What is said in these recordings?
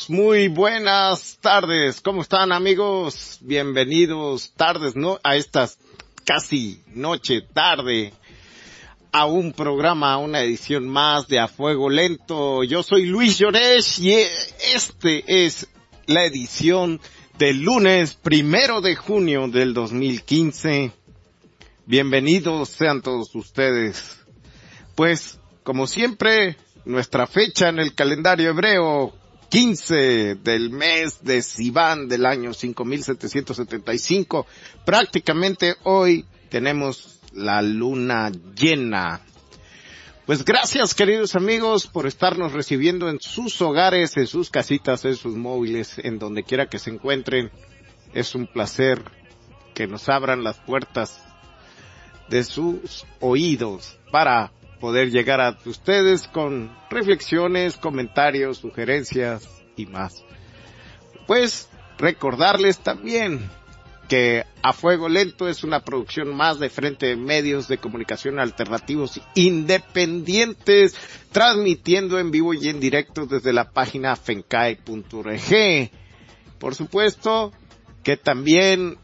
Muy buenas tardes. ¿Cómo están, amigos? Bienvenidos a estas casi noche, tarde, a un programa, a una edición más de A Fuego Lento. Yo soy Luis Llorés y este es la edición del lunes 1 de junio del 2015. Bienvenidos sean todos ustedes. Pues, como siempre, nuestra fecha en el calendario hebreo, 15 del mes de Sivan del año 5775. Prácticamente hoy tenemos la luna llena. Pues gracias, queridos amigos, por estarnos recibiendo en sus hogares, en sus casitas, en sus móviles, en donde quiera que se encuentren. Es un placer que nos abran las puertas de sus oídos para poder llegar a ustedes con reflexiones, comentarios, sugerencias y más. Pues recordarles también que A Fuego Lento es una producción más de Frente de Medios de Comunicación Alternativos Independientes, transmitiendo en vivo y en directo desde la página fencai.org. Por supuesto que también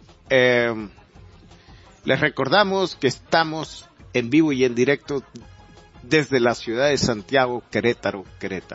les recordamos que estamos en vivo y en directo desde la ciudad de Santiago, Querétaro.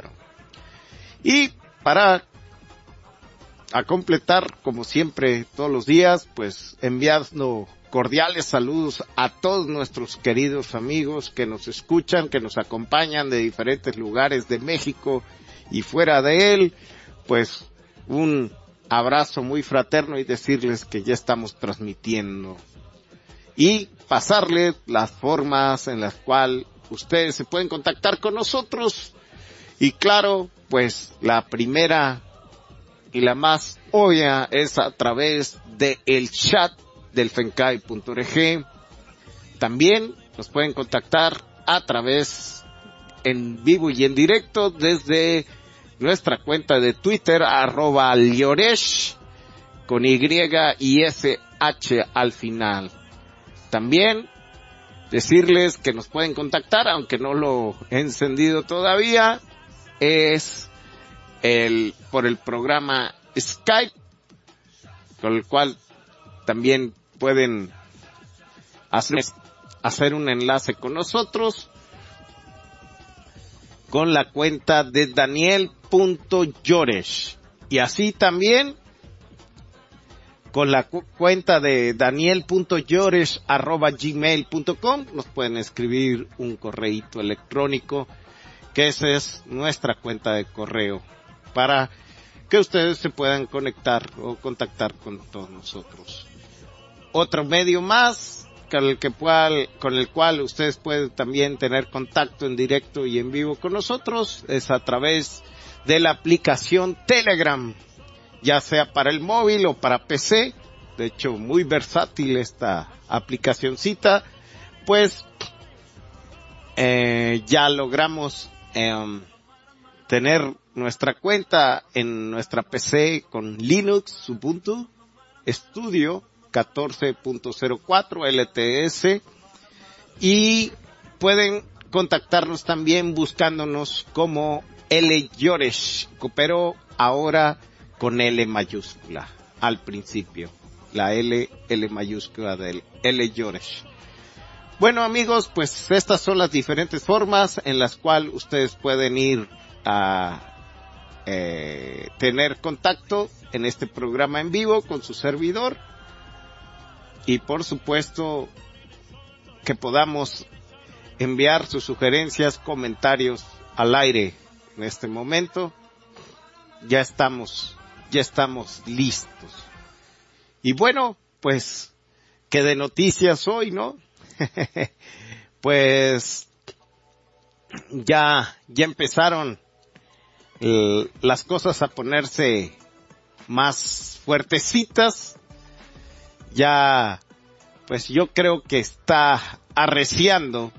Y para completar, como siempre, todos los días, pues enviando cordiales saludos a todos nuestros queridos amigos que nos escuchan, que nos acompañan de diferentes lugares de México y fuera de él. Pues un abrazo muy fraterno y decirles que ya estamos transmitiendo. Y pasarles las formas en las cuales ustedes se pueden contactar con nosotros. Y claro, pues la primera y la más obvia es a través de el chat del fencai.org. También nos pueden contactar a través en vivo y en directo desde nuestra cuenta de Twitter, @Lloresh, con Y y SH al final. También decirles que nos pueden contactar, aunque no lo he encendido todavía, es por el programa Skype, con el cual también pueden hacer un enlace con nosotros, con la cuenta de Daniel.Lloresh, y así también con la cuenta de daniel.lloresh@gmail.com nos pueden escribir un correíto electrónico, que esa es nuestra cuenta de correo, para que ustedes se puedan conectar o contactar con todos nosotros. Otro medio más con el cual ustedes pueden también tener contacto en directo y en vivo con nosotros es a través de la aplicación Telegram, ya sea para el móvil o para PC. De hecho, muy versátil esta aplicacioncita. Pues ya logramos tener nuestra cuenta en nuestra PC con Linux, Ubuntu Studio 14.04 LTS, y pueden contactarnos también buscándonos como L Lloresh, pero ahora con L mayúscula al principio, la L mayúscula del L Lloresh. Bueno, amigos, pues estas son las diferentes formas en las cuales ustedes pueden ir a tener contacto en este programa en vivo con su servidor, y por supuesto que podamos enviar sus sugerencias, comentarios al aire. En este momento ya estamos listos. Y bueno, pues que de noticias hoy, ¿no? Pues ya empezaron las cosas a ponerse más fuertecitas. Ya, pues yo creo que está arreciando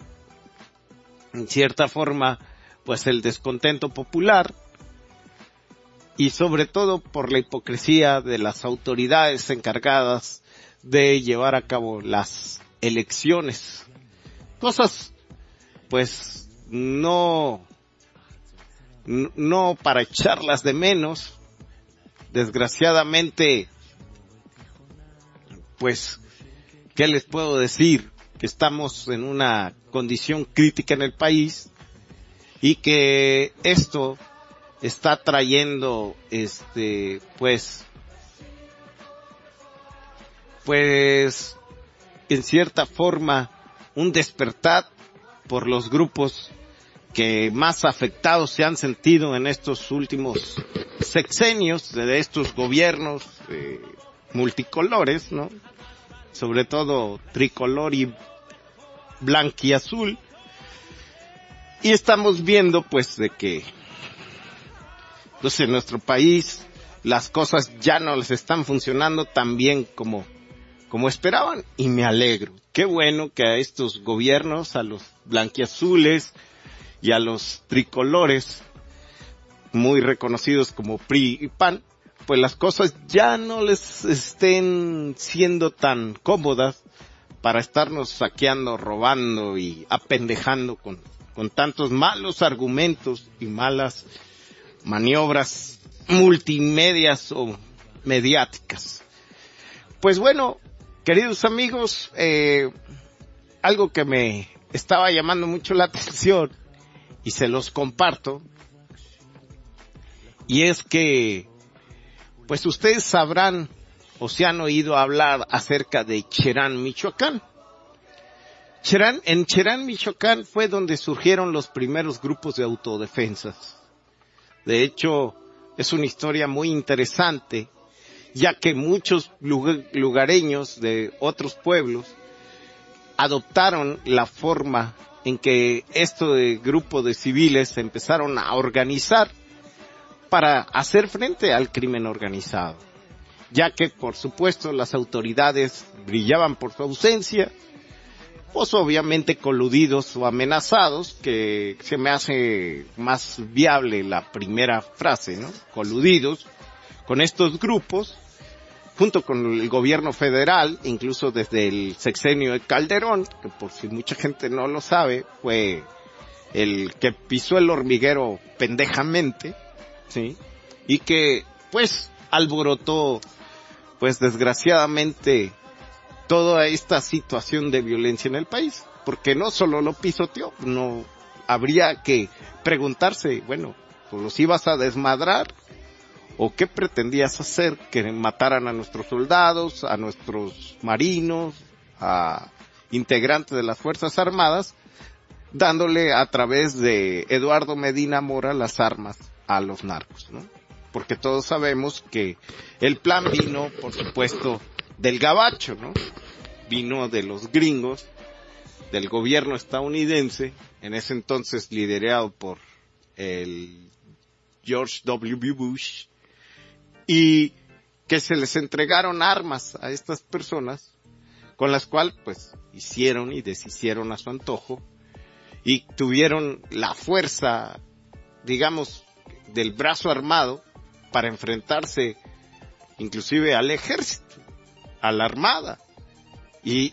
en cierta forma pues el descontento popular, y sobre todo por la hipocresía de las autoridades encargadas de llevar a cabo las elecciones. Cosas pues no no para echarlas de menos. Desgraciadamente, pues, ¿qué les puedo decir? Que estamos en una condición crítica en el país y que esto está trayendo, pues, en cierta forma, un despertar por los grupos que más afectados se han sentido en estos últimos sexenios de estos gobiernos multicolores, ¿no? Sobre todo tricolor y blanquiazul. Y estamos viendo, pues, de que, pues, en nuestro país las cosas ya no les están funcionando tan bien como esperaban, y me alegro. Qué bueno que a estos gobiernos, a los blanquiazules y a los tricolores, muy reconocidos como PRI y PAN, pues las cosas ya no les estén siendo tan cómodas para estarnos saqueando, robando y apendejando con tantos malos argumentos y malas maniobras multimedias o mediáticas. Pues bueno, queridos amigos, algo que me estaba llamando mucho la atención y se los comparto, y es que, pues ustedes sabrán o se han oído hablar acerca de Cherán, Michoacán. En Cherán, Michoacán fue donde surgieron los primeros grupos de autodefensas. De hecho, es una historia muy interesante, ya que muchos lugareños de otros pueblos adoptaron la forma en que esto de grupo de civiles se empezaron a organizar para hacer frente al crimen organizado, ya que por supuesto las autoridades brillaban por su ausencia, pues obviamente coludidos o amenazados, que se me hace más viable la primera frase, ¿no? Coludidos con estos grupos, junto con el gobierno federal, incluso desde el sexenio de Calderón, que por si mucha gente no lo sabe, fue el que pisó el hormiguero pendejamente, ¿sí? Y que, pues, alborotó, pues, desgraciadamente, toda esta situación de violencia en el país. Porque no solo lo pisoteó, no, habría que preguntarse, bueno, ¿pues los ibas a desmadrar? ¿O qué pretendías hacer? ¿Que mataran a nuestros soldados, a nuestros marinos, a integrantes de las Fuerzas Armadas, dándole a través de Eduardo Medina Mora las armas a los narcos, ¿no? Porque todos sabemos que el plan vino, por supuesto, del gabacho, ¿no? Vino de los gringos, del gobierno estadounidense, en ese entonces liderado por el George W. Bush, y que se les entregaron armas a estas personas, con las cuales, pues, hicieron y deshicieron a su antojo, y tuvieron la fuerza, digamos, del brazo armado para enfrentarse inclusive al ejército, a la armada, y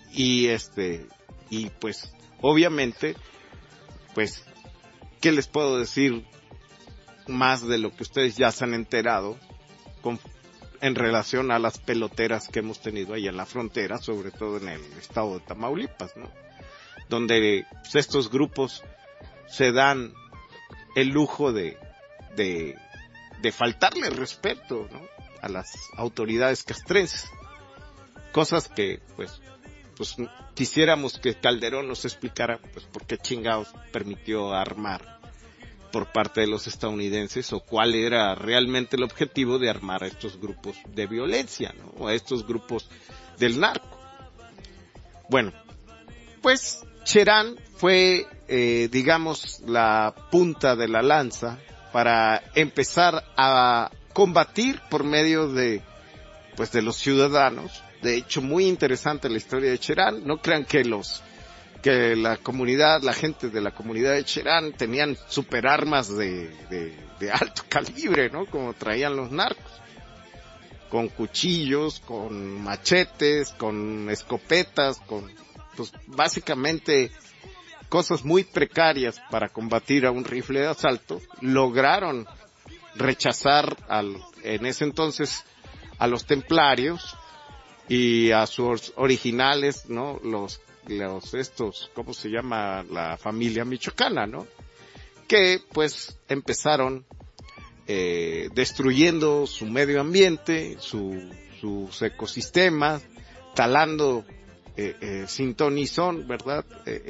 pues obviamente, pues, ¿qué les puedo decir más de lo que ustedes ya se han enterado en relación a las peloteras que hemos tenido ahí en la frontera, sobre todo en el estado de Tamaulipas, ¿no? Donde pues, estos grupos se dan el lujo de faltarle respeto, ¿no? A las autoridades castrenses. Cosas que, pues quisiéramos que Calderón nos explicara, pues, por qué chingados permitió armar por parte de los estadounidenses, o cuál era realmente el objetivo de armar a estos grupos de violencia, ¿no? O a estos grupos del narco. Bueno, pues Cherán fue, digamos, la punta de la lanza para empezar a combatir por medio de, pues, de los ciudadanos. De hecho, muy interesante la historia de Cherán. No crean que la comunidad, la gente de la comunidad de Cherán tenían superarmas de alto calibre, ¿no? Como traían los narcos. Con cuchillos, con machetes, con escopetas, pues básicamente cosas muy precarias para combatir a un rifle de asalto, lograron rechazar en ese entonces a los templarios y a sus originales, ¿no? ¿Cómo se llama? La familia michoacana, ¿no? Que pues empezaron destruyendo su medio ambiente, sus ecosistemas, talando sin ton ni son, ¿verdad?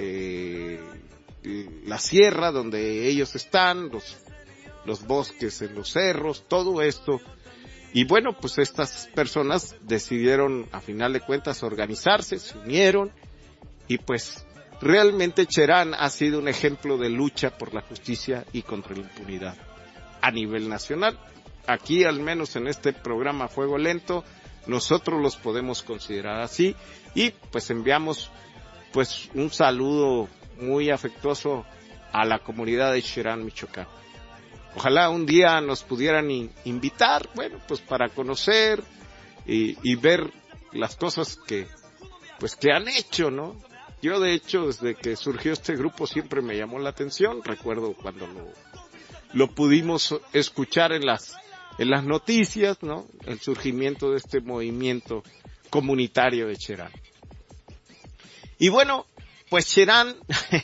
La sierra donde ellos están, los bosques en los cerros, todo esto. Y bueno, pues estas personas decidieron, a final de cuentas, organizarse, se unieron, y pues realmente Cherán ha sido un ejemplo de lucha por la justicia y contra la impunidad a nivel nacional. Aquí, al menos en este programa Fuego Lento, nosotros los podemos considerar así, y pues enviamos pues un saludo muy afectuoso a la comunidad de Cherán, Michoacán. Ojalá un día nos pudieran invitar, bueno, pues para conocer y ver las cosas que han hecho, ¿no? Yo, de hecho, desde que surgió este grupo siempre me llamó la atención. Recuerdo cuando lo pudimos escuchar en las noticias, ¿no? El surgimiento de este movimiento comunitario de Cherán. Y bueno, pues Cherán,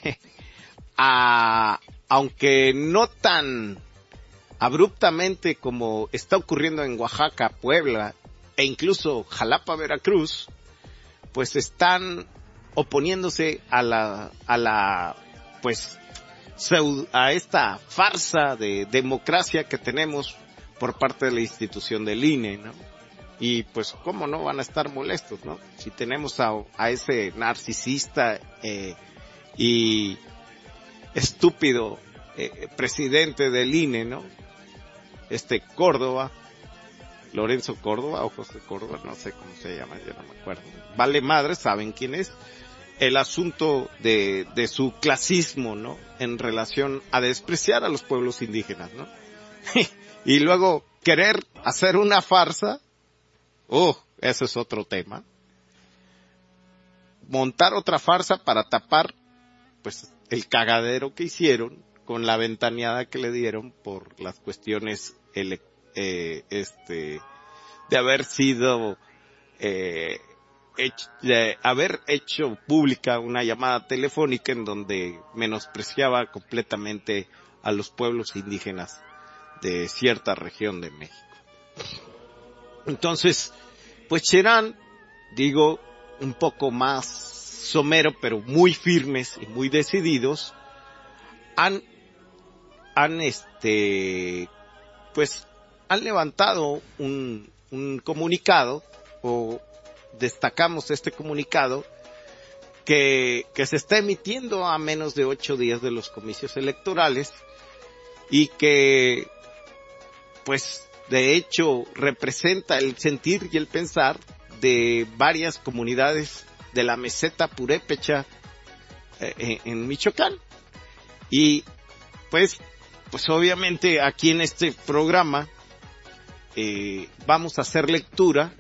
aunque no tan abruptamente como está ocurriendo en Oaxaca, Puebla e incluso Jalapa, Veracruz, pues están oponiéndose a esta farsa de democracia que tenemos por parte de la institución del INE, ¿no? Y pues cómo no van a estar molestos, ¿no? Si tenemos a ese narcisista y estúpido presidente del INE, ¿no? Córdoba, Lorenzo Córdoba o José Córdoba, no sé cómo se llama, ya no me acuerdo. Vale madre, saben quién es. El asunto de su clasismo, ¿no? En relación a despreciar a los pueblos indígenas, ¿no? Y luego querer hacer una farsa, ese es otro tema. Montar otra farsa para tapar, pues, el cagadero que hicieron con la ventaneada que le dieron por las cuestiones de haber sido de haber hecho pública una llamada telefónica en donde menospreciaba completamente a los pueblos indígenas de cierta región de México. Entonces, pues Cherán, digo, un poco más somero, pero muy firmes y muy decididos, han levantado un comunicado, o destacamos este comunicado, que se está emitiendo a menos de 8 días de los comicios electorales, y que, pues, de hecho, representa el sentir y el pensar de varias comunidades de la meseta purépecha en Michoacán. Y pues obviamente aquí en este programa vamos a hacer lectura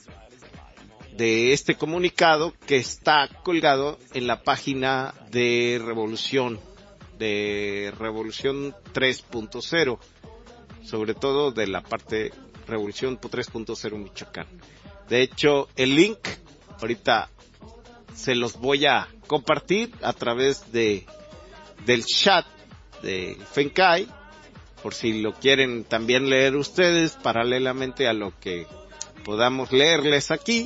de este comunicado que está colgado en la página de Revolución 3.0, sobre todo de la parte Revolución 3.0 Michoacán. De hecho, el link ahorita se los voy a compartir a través del chat de Fencay, por si lo quieren también leer ustedes, paralelamente a lo que podamos leerles aquí.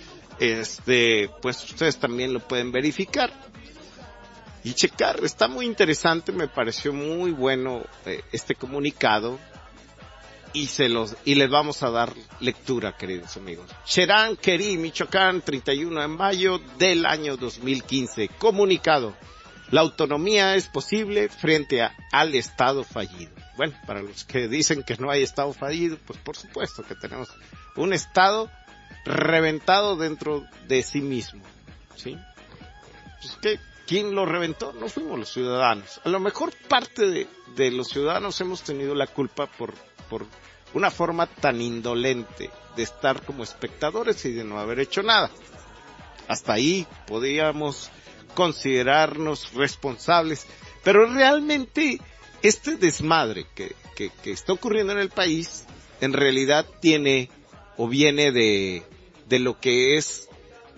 Pues ustedes también lo pueden verificar y checar. Está muy interesante, me pareció muy bueno este comunicado, y les vamos a dar lectura, queridos amigos. Cherán, Querí, Michoacán, 31 de mayo del año 2015. Comunicado: la autonomía es posible frente al Estado fallido. Bueno, para los que dicen que no hay Estado fallido, pues por supuesto que tenemos un Estado reventado dentro de sí mismo, ¿sí? Pues ¿quién lo reventó? No fuimos los ciudadanos. A lo mejor parte de los ciudadanos hemos tenido la culpa por una forma tan indolente de estar como espectadores y de no haber hecho nada. Hasta ahí podíamos considerarnos responsables, pero realmente este desmadre que está ocurriendo en el país, en realidad tiene o viene de lo que es,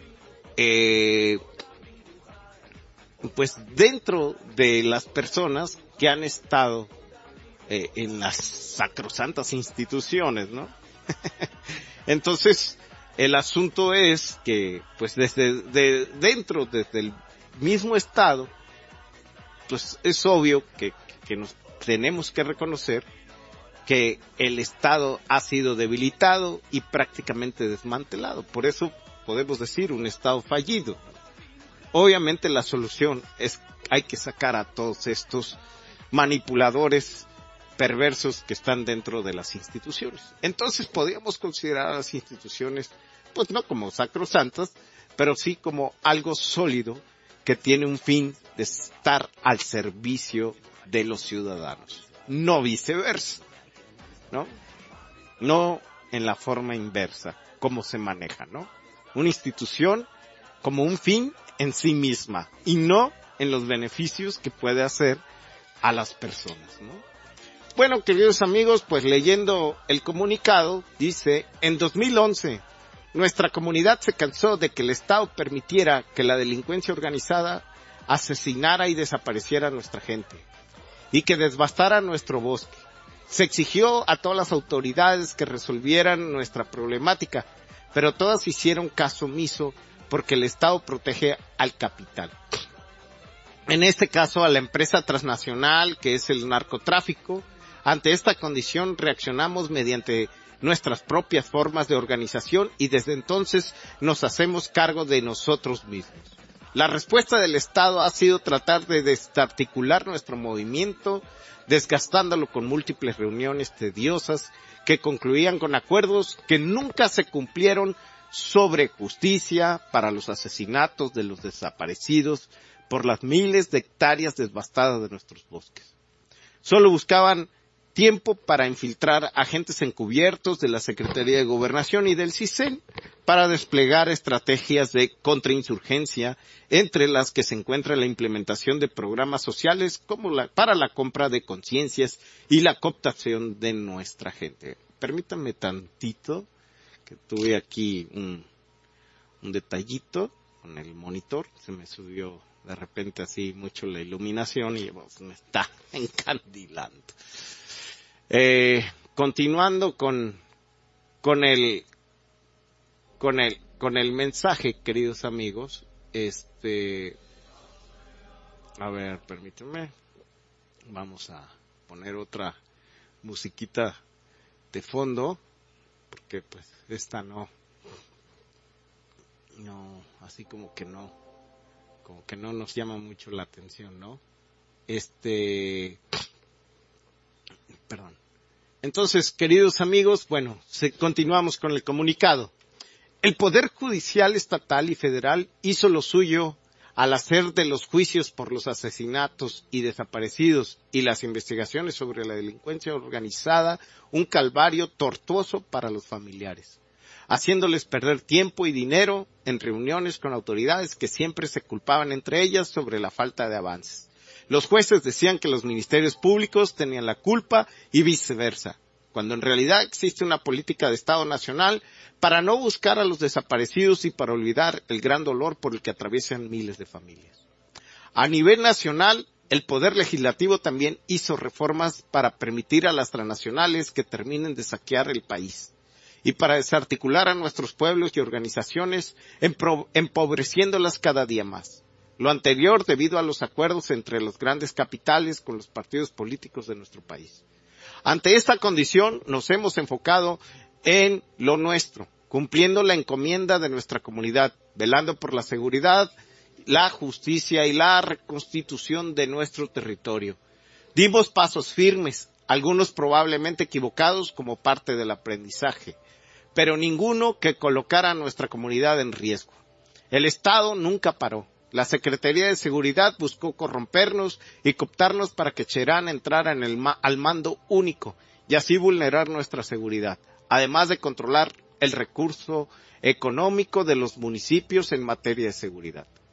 pues dentro de las personas que han estado en las sacrosantas instituciones, ¿no? Entonces, el asunto es que, pues desde el mismo Estado, pues es obvio que nos tenemos que reconocer que el Estado ha sido debilitado y prácticamente desmantelado. Por eso podemos decir un Estado fallido. Obviamente la solución es, hay que sacar a todos estos manipuladores perversos que están dentro de las instituciones. Entonces podríamos considerar a las instituciones, pues no como sacrosantas, pero sí como algo sólido que tiene un fin de estar al servicio de los ciudadanos, no viceversa, ¿no? No en la forma inversa, como se maneja, ¿no? Una institución como un fin en sí misma y no en los beneficios que puede hacer a las personas, ¿no? Bueno, queridos amigos, pues leyendo el comunicado, dice, en 2011, nuestra comunidad se cansó de que el Estado permitiera que la delincuencia organizada asesinara y desapareciera a nuestra gente y que devastara nuestro bosque. Se exigió a todas las autoridades que resolvieran nuestra problemática, pero todas hicieron caso omiso porque el Estado protege al capital. En este caso a la empresa transnacional que es el narcotráfico. Ante esta condición reaccionamos mediante nuestras propias formas de organización y desde entonces nos hacemos cargo de nosotros mismos. La respuesta del Estado ha sido tratar de desarticular nuestro movimiento, desgastándolo con múltiples reuniones tediosas que concluían con acuerdos que nunca se cumplieron sobre justicia para los asesinatos de los desaparecidos por las miles de hectáreas devastadas de nuestros bosques. Solo buscaban tiempo para infiltrar agentes encubiertos de la Secretaría de Gobernación y del CISEN para desplegar estrategias de contrainsurgencia, entre las que se encuentra la implementación de programas sociales como para la compra de conciencias y la cooptación de nuestra gente. Permítanme tantito, que tuve aquí un detallito con el monitor, se me subió de repente así mucho la iluminación y pues, me está encandilando. Continuando con el mensaje, queridos amigos, a ver, permítanme, vamos a poner otra musiquita de fondo, porque pues esta no, así como que no nos llama mucho la atención, ¿no? Perdón. Entonces, queridos amigos, bueno, continuamos con el comunicado. El Poder Judicial Estatal y Federal hizo lo suyo al hacer de los juicios por los asesinatos y desaparecidos y las investigaciones sobre la delincuencia organizada un calvario tortuoso para los familiares, haciéndoles perder tiempo y dinero en reuniones con autoridades que siempre se culpaban entre ellas sobre la falta de avances. Los jueces decían que los ministerios públicos tenían la culpa y viceversa, cuando en realidad existe una política de Estado nacional para no buscar a los desaparecidos y para olvidar el gran dolor por el que atraviesan miles de familias. A nivel nacional, el Poder Legislativo también hizo reformas para permitir a las transnacionales que terminen de saquear el país y para desarticular a nuestros pueblos y organizaciones, empobreciéndolas cada día más. Lo anterior debido a los acuerdos entre los grandes capitales con los partidos políticos de nuestro país. Ante esta condición nos hemos enfocado en lo nuestro, cumpliendo la encomienda de nuestra comunidad, velando por la seguridad, la justicia y la reconstitución de nuestro territorio. Dimos pasos firmes, algunos probablemente equivocados como parte del aprendizaje, pero ninguno que colocara a nuestra comunidad en riesgo. El Estado nunca paró. La Secretaría de Seguridad buscó corrompernos y cooptarnos para que Cherán entrara al mando único y así vulnerar nuestra seguridad, además de controlar el recurso económico de los municipios en materia de seguridad.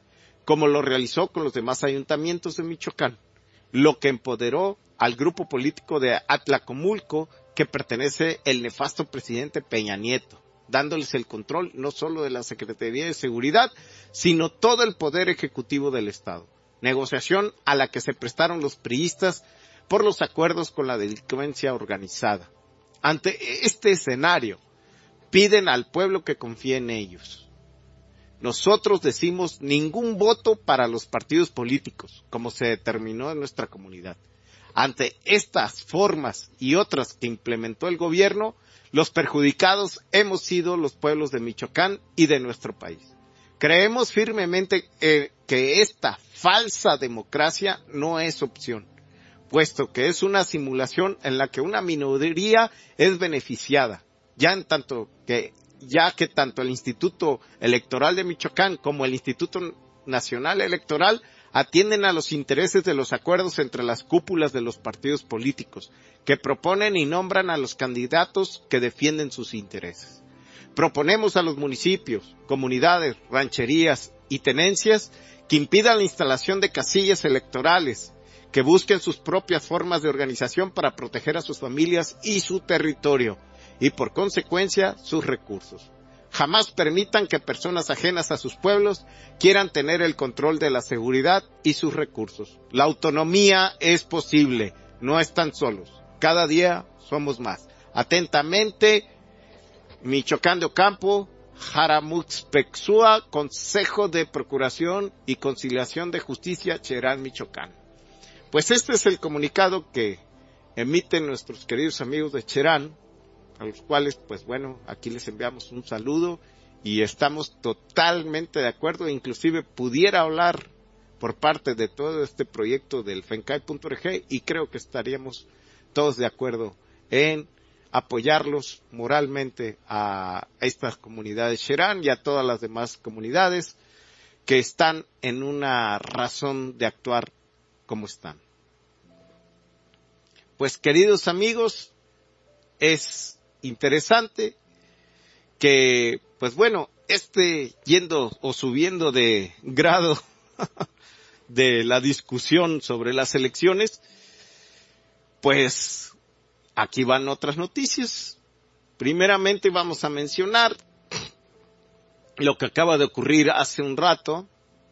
como lo realizó con los demás ayuntamientos de Michoacán, lo que empoderó al grupo político de Atlacomulco que pertenece el nefasto presidente Peña Nieto, dándoles el control no solo de la Secretaría de Seguridad, sino todo el poder ejecutivo del Estado. Negociación a la que se prestaron los priistas por los acuerdos con la delincuencia organizada. Ante este escenario, piden al pueblo que confíe en ellos. Nosotros decimos ningún voto para los partidos políticos, como se determinó en nuestra comunidad. Ante estas formas y otras que implementó el gobierno, los perjudicados hemos sido los pueblos de Michoacán y de nuestro país. Creemos firmemente que esta falsa democracia no es opción, puesto que es una simulación en la que una minoría es beneficiada, ya que tanto el Instituto Electoral de Michoacán como el Instituto Nacional Electoral atienden a los intereses de los acuerdos entre las cúpulas de los partidos políticos, que proponen y nombran a los candidatos que defienden sus intereses. Proponemos a los municipios, comunidades, rancherías y tenencias que impidan la instalación de casillas electorales, que busquen sus propias formas de organización para proteger a sus familias y su territorio, y por consecuencia sus recursos. Jamás permitan que personas ajenas a sus pueblos quieran tener el control de la seguridad y sus recursos. La autonomía es posible, no están solos. Cada día somos más. Atentamente, Michoacán de Ocampo, Jaramuxpexua, Consejo de Procuración y Conciliación de Justicia, Cherán, Michoacán. Pues este es el comunicado que emiten nuestros queridos amigos de Cherán, a los cuales, pues bueno, aquí les enviamos un saludo y estamos totalmente de acuerdo, inclusive pudiera hablar por parte de todo este proyecto del FENCAI.org y creo que estaríamos todos de acuerdo en apoyarlos moralmente a estas comunidades Cherán y a todas las demás comunidades que están en una razón de actuar como están. Pues queridos amigos, es interesante que, pues bueno, yendo o subiendo de grado de la discusión sobre las elecciones, pues aquí van otras noticias. Primeramente vamos a mencionar lo que acaba de ocurrir hace un rato,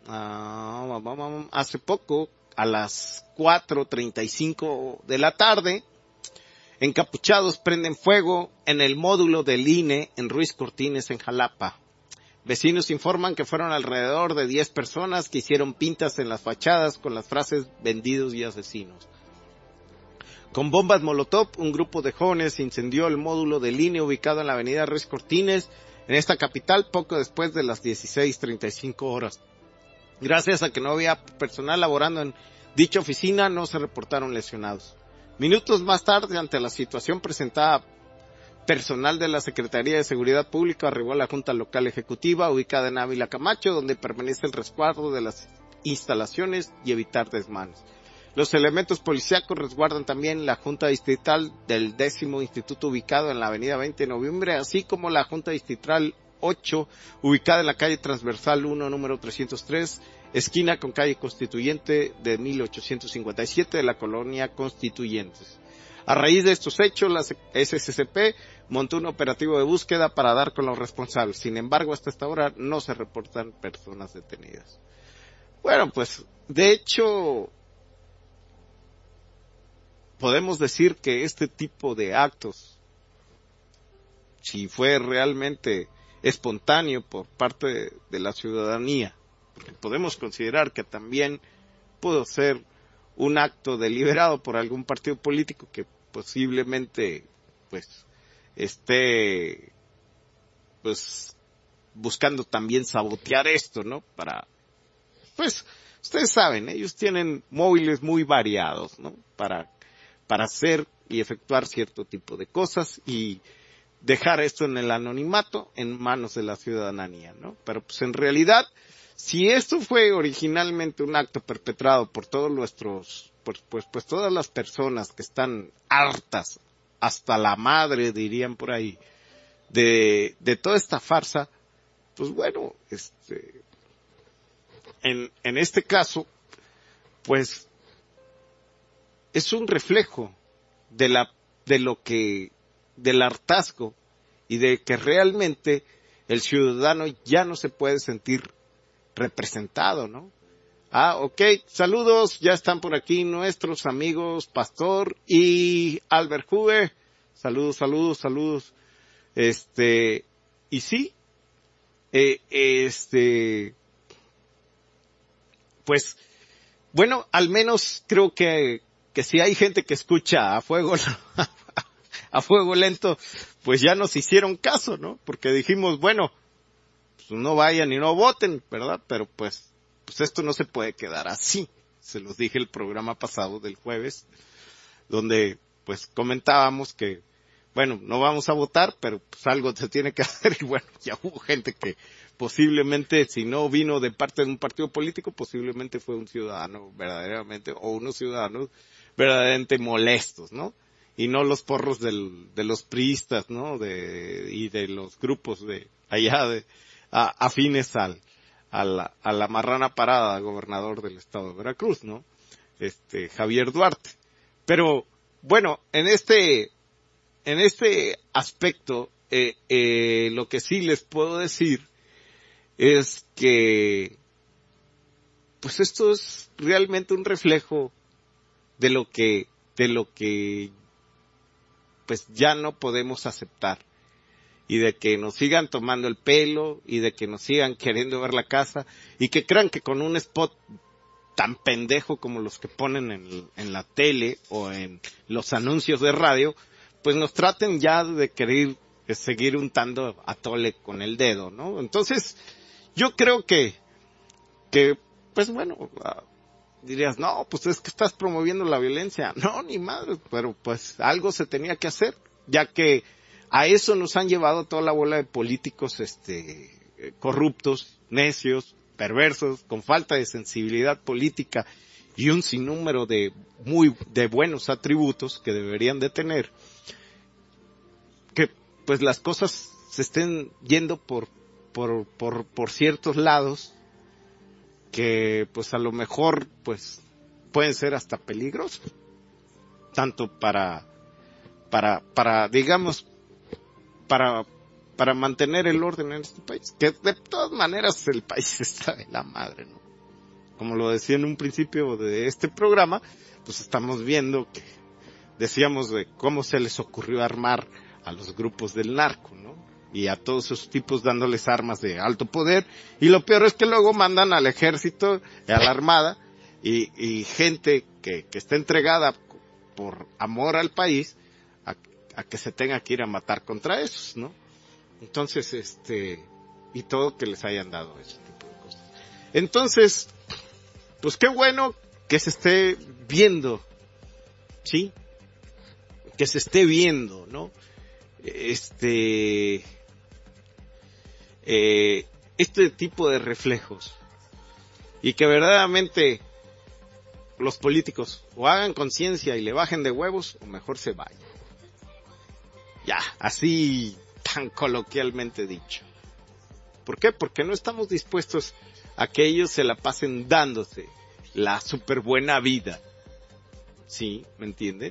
hace poco, a las 4:35 de la tarde, encapuchados prenden fuego en el módulo del INE en Ruiz Cortines, en Jalapa. Vecinos informan que fueron alrededor de 10 personas que hicieron pintas en las fachadas con las frases vendidos y asesinos. Con bombas molotov, un grupo de jóvenes incendió el módulo del INE ubicado en la avenida Ruiz Cortines, en esta capital, poco después de las 16:35 horas. Gracias a que no había personal laborando en dicha oficina, no se reportaron lesionados. Minutos más tarde, ante la situación presentada, personal de la Secretaría de Seguridad Pública arribó a la Junta Local Ejecutiva, ubicada en Ávila Camacho, donde permanece el resguardo de las instalaciones y evitar desmanes. Los elementos policíacos resguardan también la Junta Distrital del 10º Instituto, ubicado en la avenida 20 de Noviembre, así como la Junta Distrital 8, ubicada en la calle Transversal 1, número 303, esquina con calle Constituyente de 1857 de la colonia Constituyentes. A raíz de estos hechos, la SCCP montó un operativo de búsqueda para dar con los responsables. Sin embargo, hasta esta hora no se reportan personas detenidas. Bueno, pues, de hecho, podemos decir que este tipo de actos, si fue realmente espontáneo por parte de la ciudadanía, porque podemos considerar que también pudo ser un acto deliberado por algún partido político que posiblemente pues esté pues buscando también sabotear esto, ¿no? Pues ustedes saben, ellos tienen móviles muy variados, ¿no? Para hacer y efectuar cierto tipo de cosas y dejar esto en el anonimato en manos de la ciudadanía, ¿no? Pero pues en realidad, si esto fue originalmente un acto perpetrado por todos pues todas las personas que están hartas, hasta la madre dirían por ahí, de toda esta farsa, pues bueno, en este caso, pues, es un reflejo del hartazgo y de que realmente el ciudadano ya no se puede sentir representado, ¿no? Ok, saludos, ya están por aquí nuestros amigos Pastor y Albert Juve. Saludos. Y sí, pues, bueno, al menos creo que si hay gente que escucha a fuego lento, pues ya nos hicieron caso, ¿no? Porque dijimos, bueno, pues no vayan y no voten, ¿verdad? Pero pues esto no se puede quedar así. Se los dije el programa pasado del jueves, donde pues comentábamos que, bueno, no vamos a votar, pero pues algo se tiene que hacer. Y bueno, ya hubo gente que posiblemente, si no vino de parte de un partido político, posiblemente fue un ciudadano verdaderamente, o unos ciudadanos verdaderamente molestos, ¿no? Y no los porros de los priistas, ¿no? Y de los grupos de allá afines a la marrana parada, gobernador del estado de Veracruz, ¿no? Javier Duarte. Pero, bueno, en este aspecto, lo que sí les puedo decir es que, pues esto es realmente un reflejo de lo que pues ya no podemos aceptar, y de que nos sigan tomando el pelo, y de que nos sigan queriendo ver la casa, y que crean que con un spot tan pendejo como los que ponen en la tele o en los anuncios de radio, pues nos traten ya de querer seguir untando atole con el dedo, ¿no? Entonces, yo creo que pues bueno, dirías, no, pues es que estás promoviendo la violencia. No, ni madre, pero pues algo se tenía que hacer, ya que a eso nos han llevado toda la bola de políticos, corruptos, necios, perversos, con falta de sensibilidad política y un sinnúmero de buenos atributos que deberían de tener, que pues las cosas se estén yendo por ciertos lados que pues a lo mejor pues pueden ser hasta peligrosos, tanto para digamos para mantener el orden en este país, que de todas maneras el país está de la madre, ¿no? Como lo decía en un principio de este programa, pues estamos viendo que decíamos de cómo se les ocurrió armar a los grupos del narco, ¿no? Y a todos esos tipos dándoles armas de alto poder, y lo peor es que luego mandan al ejército y a la armada y gente que está entregada por amor al país a que se tenga que ir a matar contra esos, ¿no? Entonces, y todo que les hayan dado ese tipo de cosas. Entonces, pues qué bueno que se esté viendo, ¿sí? Que se esté viendo, ¿no? Este tipo de reflejos, y que verdaderamente los políticos o hagan conciencia y le bajen de huevos, o mejor se vayan. Ya, así tan coloquialmente dicho. ¿Por qué? Porque no estamos dispuestos a que ellos se la pasen dándose la super buena vida. ¿Sí? ¿Me entienden?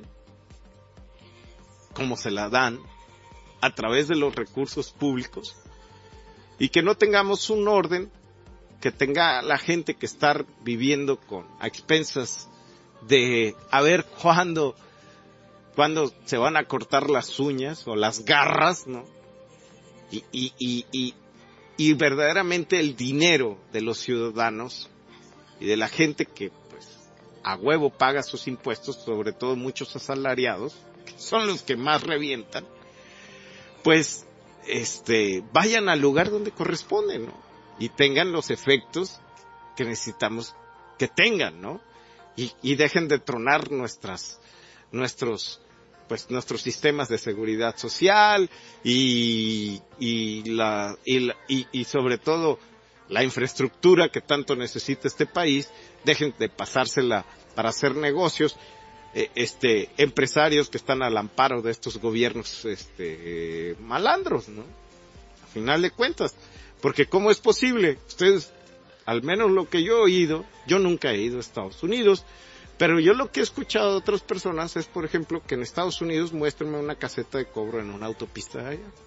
Como se la dan a través de los recursos públicos, y que no tengamos un orden que tenga la gente que estar viviendo a expensas de a ver cuándo se van a cortar las uñas o las garras, ¿no? Y verdaderamente el dinero de los ciudadanos y de la gente que pues a huevo paga sus impuestos, sobre todo muchos asalariados, que son los que más revientan, pues vayan al lugar donde corresponde, ¿no? Y tengan los efectos que necesitamos que tengan, ¿no? Y dejen de tronar nuestros sistemas de seguridad social y sobre todo la infraestructura que tanto necesita este país. Dejen de pasársela para hacer negocios, empresarios que están al amparo de estos gobiernos malandros, ¿no? A final de cuentas, porque ¿cómo es posible? Ustedes al menos lo que yo he oído, yo nunca he ido a Estados Unidos, pero yo lo que he escuchado de otras personas es, por ejemplo, que en Estados Unidos muéstrenme una caseta de cobro en una autopista de allá.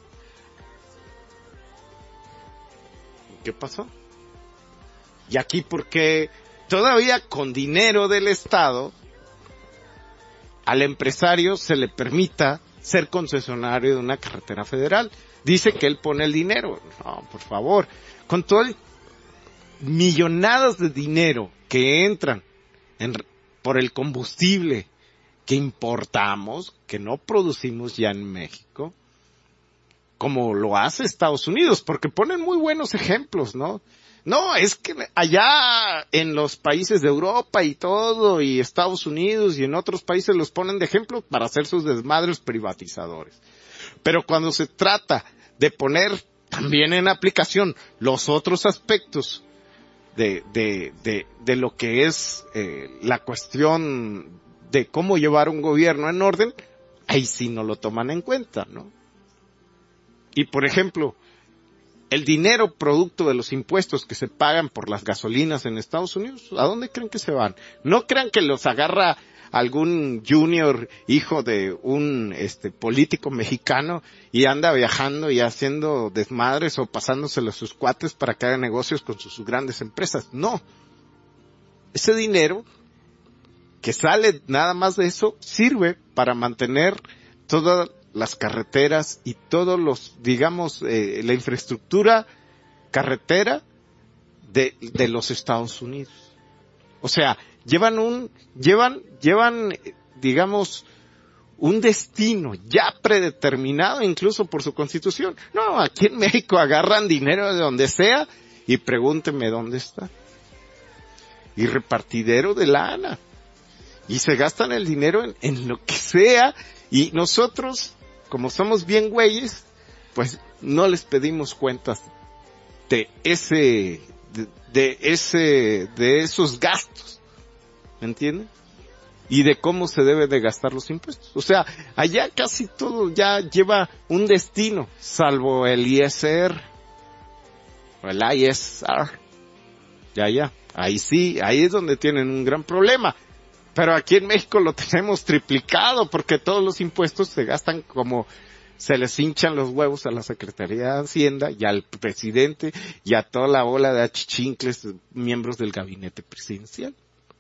¿Qué pasó? Y aquí, porque todavía con dinero del Estado, al empresario se le permita ser concesionario de una carretera federal. Dice que él pone el dinero. No, por favor. Con todo el millonadas de dinero que entran por el combustible que importamos, que no producimos ya en México, como lo hace Estados Unidos, porque ponen muy buenos ejemplos, ¿no? No, es que allá en los países de Europa y todo, y Estados Unidos y en otros países los ponen de ejemplo para hacer sus desmadres privatizadores. Pero cuando se trata de poner también en aplicación los otros aspectos de lo que es la cuestión de cómo llevar un gobierno en orden, ahí sí no lo toman en cuenta, ¿no? Y por ejemplo, el dinero producto de los impuestos que se pagan por las gasolinas en Estados Unidos, ¿a dónde creen que se van? No crean que los agarra algún junior hijo de un político mexicano y anda viajando y haciendo desmadres o pasándoselo a sus cuates para que hagan negocios con sus grandes empresas. No. Ese dinero que sale nada más de eso sirve para mantener todas las carreteras y todos los, digamos, la infraestructura carretera de los Estados Unidos. O sea, llevan, digamos, un destino ya predeterminado incluso por su constitución. No, aquí en México agarran dinero de donde sea y pregúntenme dónde está. Y repartidero de lana. Y se gastan el dinero en lo que sea, y nosotros, como somos bien güeyes, pues no les pedimos cuentas de esos gastos, ¿me entienden? Y de cómo se debe de gastar los impuestos. O sea, allá casi todo ya lleva un destino, salvo el ISR, o el ISR. Ya, ahí sí, ahí es donde tienen un gran problema. Pero aquí en México lo tenemos triplicado porque todos los impuestos se gastan como se les hinchan los huevos a la Secretaría de Hacienda y al presidente y a toda la bola de achichincles miembros del gabinete presidencial.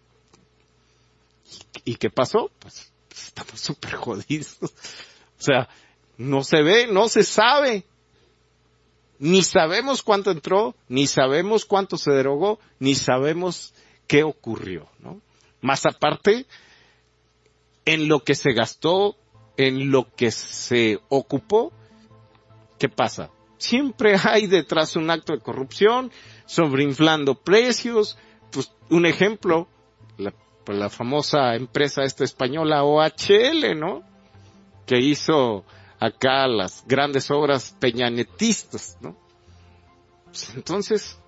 ¿Y qué pasó? Pues estamos súper jodidos. O sea, no se ve, no se sabe. Ni sabemos cuánto entró, ni sabemos cuánto se derogó, ni sabemos qué ocurrió, ¿no? Más aparte, en lo que se gastó, en lo que se ocupó, ¿qué pasa? Siempre hay detrás un acto de corrupción, sobreinflando precios. Pues un ejemplo, la famosa empresa esta española OHL, ¿no? Que hizo acá las grandes obras peñanetistas, ¿no? Pues entonces,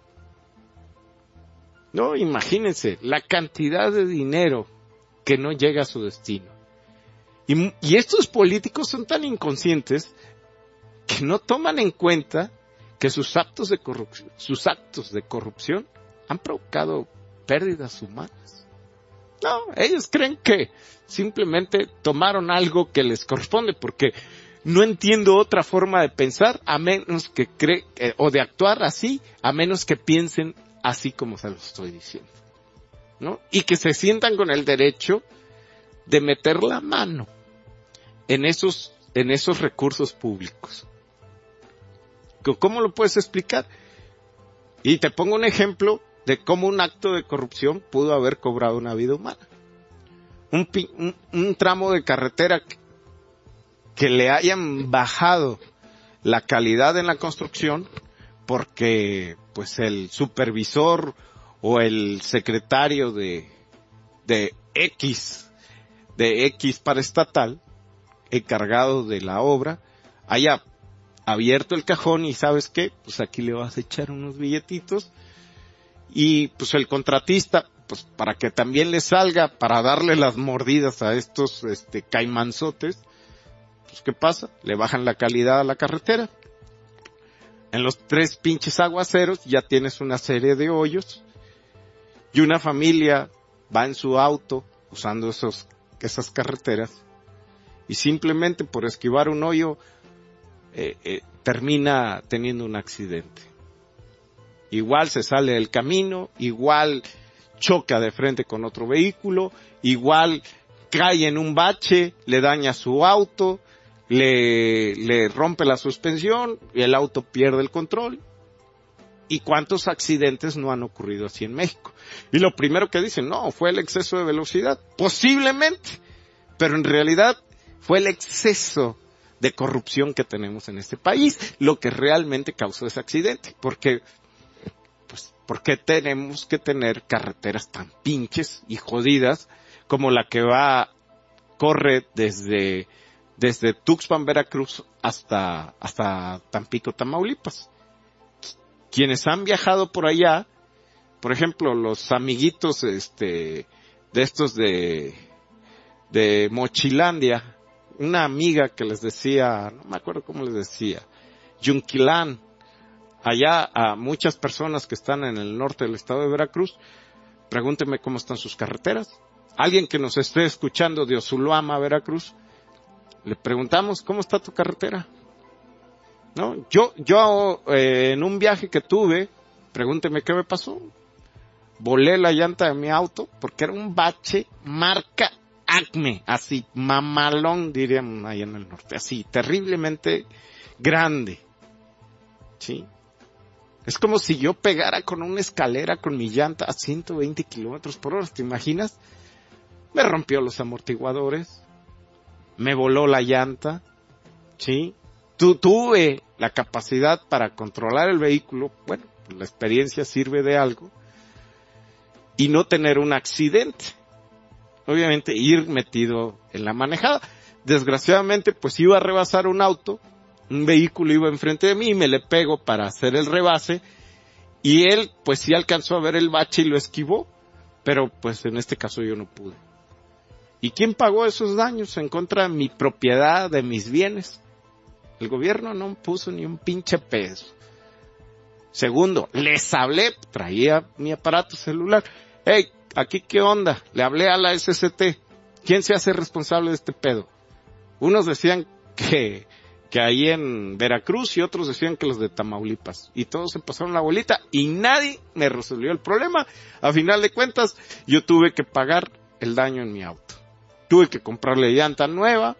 no, imagínense la cantidad de dinero que no llega a su destino. Y estos políticos son tan inconscientes que no toman en cuenta que sus actos de corrupción han provocado pérdidas humanas. No, ellos creen que simplemente tomaron algo que les corresponde, porque no entiendo otra forma de pensar a menos que o de actuar así, a menos que piensen así como se los estoy diciendo, ¿no? Y que se sientan con el derecho de meter la mano en esos recursos públicos. ¿Cómo lo puedes explicar? Y te pongo un ejemplo de cómo un acto de corrupción pudo haber cobrado una vida humana. Un tramo de carretera que le hayan bajado la calidad en la construcción porque pues el supervisor o el secretario de X paraestatal encargado de la obra haya abierto el cajón y ¿sabes qué? Pues aquí le vas a echar unos billetitos y pues el contratista, pues para que también le salga, para darle las mordidas a estos caimanzotes, pues ¿qué pasa? Le bajan la calidad a la carretera. En los 3 pinches aguaceros ya tienes una serie de hoyos y una familia va en su auto usando esas carreteras y simplemente por esquivar un hoyo termina teniendo un accidente. Igual se sale del camino, igual choca de frente con otro vehículo, igual cae en un bache, le daña su auto, le rompe la suspensión y el auto pierde el control. ¿Y cuántos accidentes no han ocurrido así en México? Y lo primero que dicen, no, fue el exceso de velocidad. Posiblemente, pero en realidad fue el exceso de corrupción que tenemos en este país lo que realmente causó ese accidente. Porque, pues, ¿por qué tenemos que tener carreteras tan pinches y jodidas como la que corre desde Tuxpan, Veracruz hasta Tampico, Tamaulipas? Quienes han viajado por allá, por ejemplo, los amiguitos de estos de Mochilandia, una amiga que les decía, no me acuerdo cómo les decía, Yunquilán, allá a muchas personas que están en el norte del estado de Veracruz, pregúntenme cómo están sus carreteras. Alguien que nos esté escuchando de Osuluama, Veracruz, le preguntamos, ¿cómo está tu carretera? ¿No? Yo en un viaje que tuve, pregúnteme qué me pasó. Volé la llanta de mi auto porque era un bache marca Acme, así mamalón diríamos ahí en el norte, así terriblemente grande. ¿Sí? Es como si yo pegara con una escalera con mi llanta a 120 kilómetros por hora, ¿te imaginas? Me rompió los amortiguadores, me voló la llanta, ¿sí? Tuve la capacidad para controlar el vehículo, bueno, pues la experiencia sirve de algo, y no tener un accidente. Obviamente ir metido en la manejada. Desgraciadamente, pues iba a rebasar un auto, un vehículo iba enfrente de mí y me le pego para hacer el rebase, y él pues sí alcanzó a ver el bache y lo esquivó, pero pues en este caso yo no pude. ¿Y quién pagó esos daños en contra de mi propiedad, de mis bienes? El gobierno no puso ni un pinche peso. Segundo, les hablé, traía mi aparato celular. Hey, ¿aquí qué onda? Le hablé a la SCT. ¿Quién se hace responsable de este pedo? Unos decían que ahí en Veracruz y otros decían que los de Tamaulipas. Y todos se pasaron la bolita y nadie me resolvió el problema. A final de cuentas, yo tuve que pagar el daño en mi auto. Tuve que comprarle llanta nueva.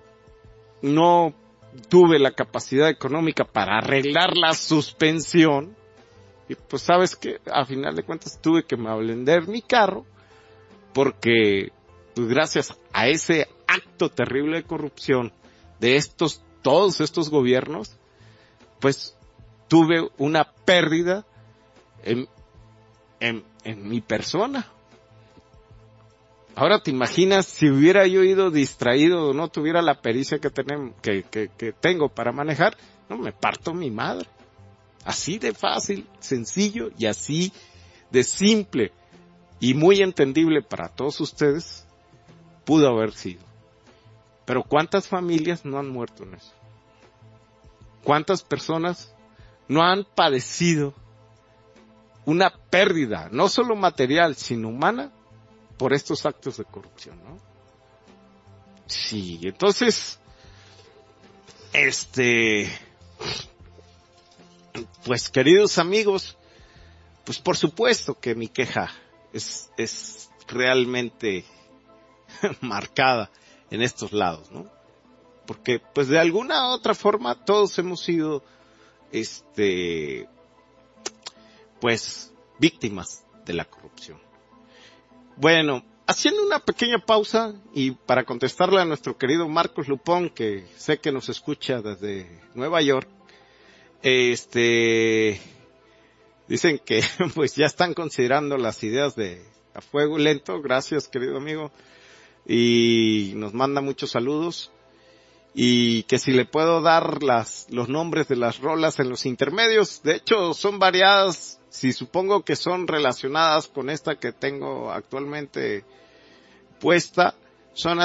No tuve la capacidad económica para arreglar la suspensión y pues sabes que a final de cuentas tuve que vender mi carro porque pues gracias a ese acto terrible de corrupción de todos estos gobiernos, pues tuve una pérdida en mi persona. Ahora te imaginas si hubiera yo ido distraído o no tuviera la pericia que tengo para manejar, no me parto mi madre. Así de fácil, sencillo y así de simple y muy entendible para todos ustedes pudo haber sido. Pero ¿cuántas familias no han muerto en eso? ¿Cuántas personas no han padecido una pérdida, no solo material, sino humana, por estos actos de corrupción, ¿no? Sí, entonces, pues queridos amigos, pues por supuesto que mi queja es realmente marcada en estos lados, ¿no? Porque pues de alguna u otra forma todos hemos sido, pues víctimas de la corrupción. Bueno, haciendo una pequeña pausa y para contestarle a nuestro querido Marcos Lupón, que sé que nos escucha desde Nueva York, dicen que pues ya están considerando las ideas de A Fuego Lento. Gracias, querido amigo, y nos manda muchos saludos, y que si le puedo dar los nombres de las rolas en los intermedios. De hecho son variadas, si supongo que son relacionadas con esta que tengo actualmente puesta, son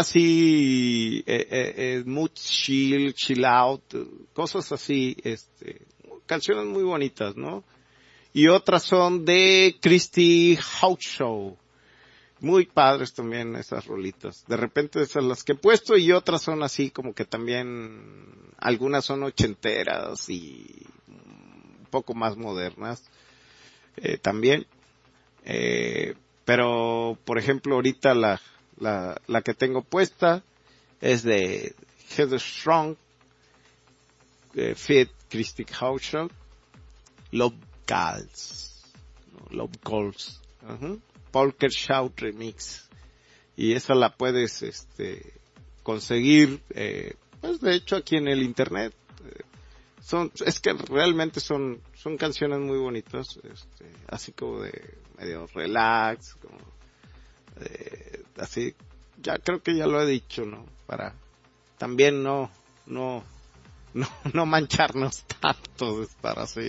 así, mood chill out, cosas así, canciones muy bonitas, ¿no? Y otras son de Christy Hawkshaw. Muy padres también esas rolitas. De repente esas las que he puesto y otras son así como que también, algunas son ochenteras y un poco más modernas, también. Pero, por ejemplo, ahorita la que tengo puesta es de Heather Strong, Fit Christy Hawkshaw, Love Calls, ¿no? Love Calls. Uh-huh. Polka Shout Remix, y esa la puedes conseguir pues de hecho aquí en el internet. Es que realmente son canciones muy bonitas, así como de medio relax, como así, ya creo que ya lo he dicho, ¿no? Para también no mancharnos tanto, estar así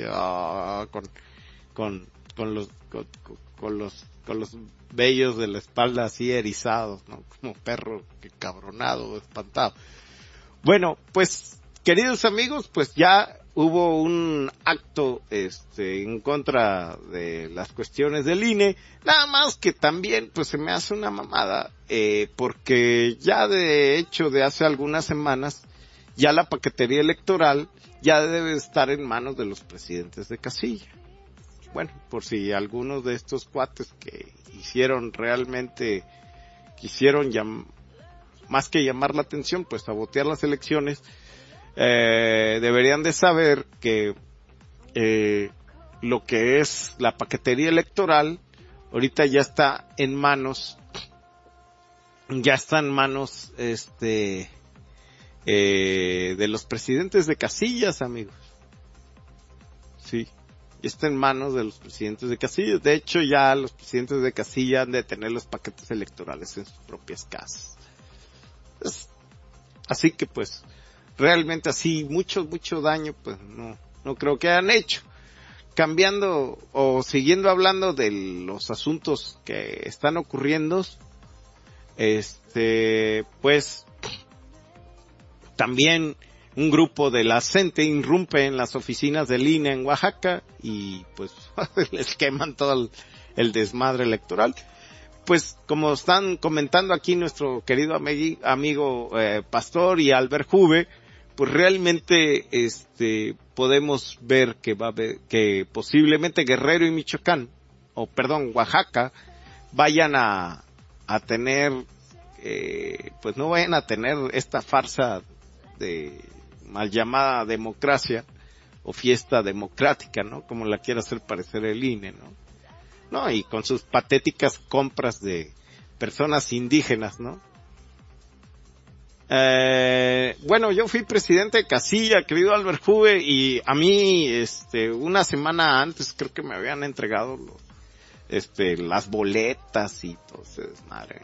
con los vellos de la espalda así erizados, ¿no? Como perro que cabronado, espantado. Bueno, pues, queridos amigos, pues ya hubo un acto, en contra de las cuestiones del INE, nada más que también, pues se me hace una mamada, porque ya de hecho de hace algunas semanas, ya la paquetería electoral ya debe estar en manos de los presidentes de casilla. Bueno, por si algunos de estos cuates que quisieron más que llamar la atención, pues sabotear las elecciones, deberían de saber que lo que es la paquetería electoral ahorita ya está en manos de los presidentes de casillas, amigos. Sí. Está en manos de los presidentes de casilla. De hecho, ya los presidentes de casilla han de tener los paquetes electorales en sus propias casas. Así que pues, realmente así, mucho daño, pues no creo que hayan hecho. Cambiando o siguiendo hablando de los asuntos que están ocurriendo, pues, también un grupo de la CENTE irrumpe en las oficinas del INE en Oaxaca y pues les queman todo el desmadre electoral. Pues como están comentando aquí nuestro querido amigo Pastor y Albert Juve, pues realmente podemos ver que posiblemente Guerrero y Michoacán, Oaxaca, vayan a tener, pues no vayan a tener esta farsa de mal llamada democracia o fiesta democrática, ¿no? Como la quiere hacer parecer el INE, ¿no? No, y con sus patéticas compras de personas indígenas, ¿no? Bueno, yo fui presidente de casilla, querido Albert Juve, y a mí, una semana antes creo que me habían entregado las boletas y entonces, madre.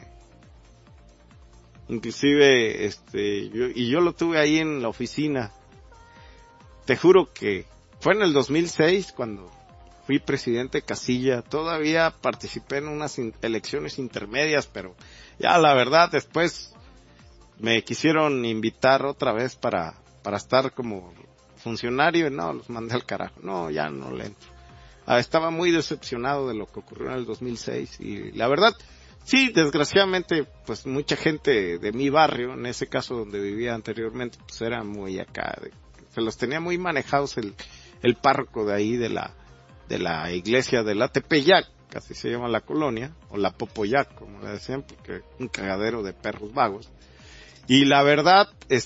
Inclusive, yo lo tuve ahí en la oficina. Te juro que fue en el 2006 cuando fui presidente de casilla. Todavía participé en unas elecciones intermedias, pero ya la verdad después me quisieron invitar otra vez para estar como funcionario y no, los mandé al carajo. No, ya no le entro. Estaba muy decepcionado de lo que ocurrió en el 2006 y la verdad, sí, desgraciadamente, pues mucha gente de mi barrio, en ese caso donde vivía anteriormente, pues era muy acá, se los tenía muy manejados el párroco de ahí de la iglesia de la Tepeyac, así se llama la colonia, o la Popoyac, como le decían, porque un cagadero de perros vagos. Y la verdad,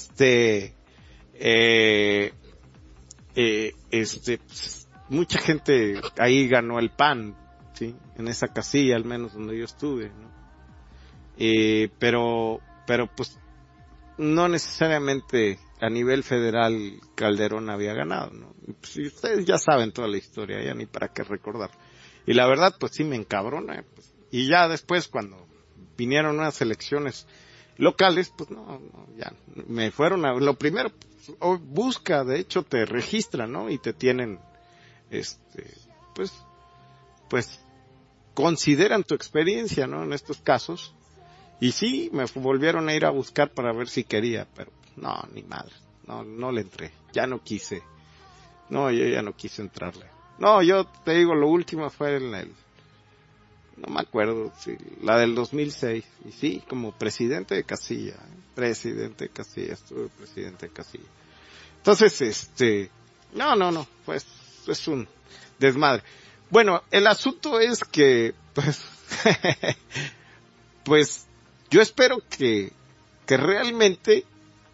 mucha gente ahí ganó el PAN, sí, en esa casilla al menos donde yo estuve, ¿no? Pero pues no necesariamente a nivel federal Calderón había ganado, ¿no? Pues, y ustedes ya saben toda la historia, ya ni para qué recordar. Y la verdad, pues sí me encabrona, pues. Y ya después cuando vinieron unas elecciones locales, pues no, ya me fueron lo primero, busca, de hecho te registran, ¿no? Y te tienen, pues consideran tu experiencia, ¿no? En estos casos. Y sí, me volvieron a ir a buscar para ver si quería, pero no, ni madre, no le entré, ya no quise. No, yo ya no quise entrarle. No, yo te digo, lo último fue no me acuerdo, sí, la del 2006. Y sí, como presidente de Casilla, estuve presidente de Casilla. Entonces, no, pues, es un desmadre. Bueno, el asunto es que, pues, pues, yo espero que realmente,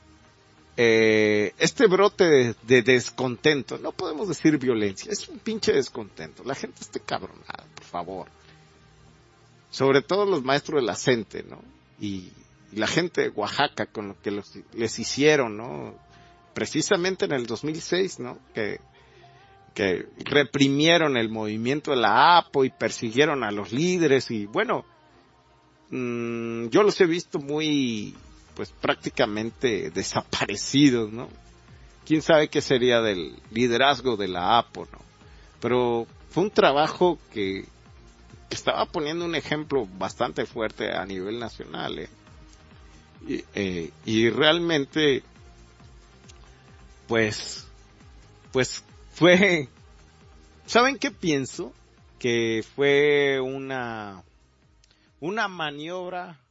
este brote de descontento, no podemos decir violencia, es un pinche descontento. La gente está cabronada, por favor. Sobre todo los maestros de la CENTE, ¿no? Y la gente de Oaxaca con lo que les hicieron, ¿no? Precisamente en el 2006, ¿no? Que reprimieron el movimiento de la APO y persiguieron a los líderes y bueno, yo los he visto muy, pues prácticamente desaparecidos, ¿no? Quién sabe qué sería del liderazgo de la APO, ¿no? Pero fue un trabajo que estaba poniendo un ejemplo bastante fuerte a nivel nacional, y realmente, pues fue, ¿saben qué pienso? Que fue una maniobra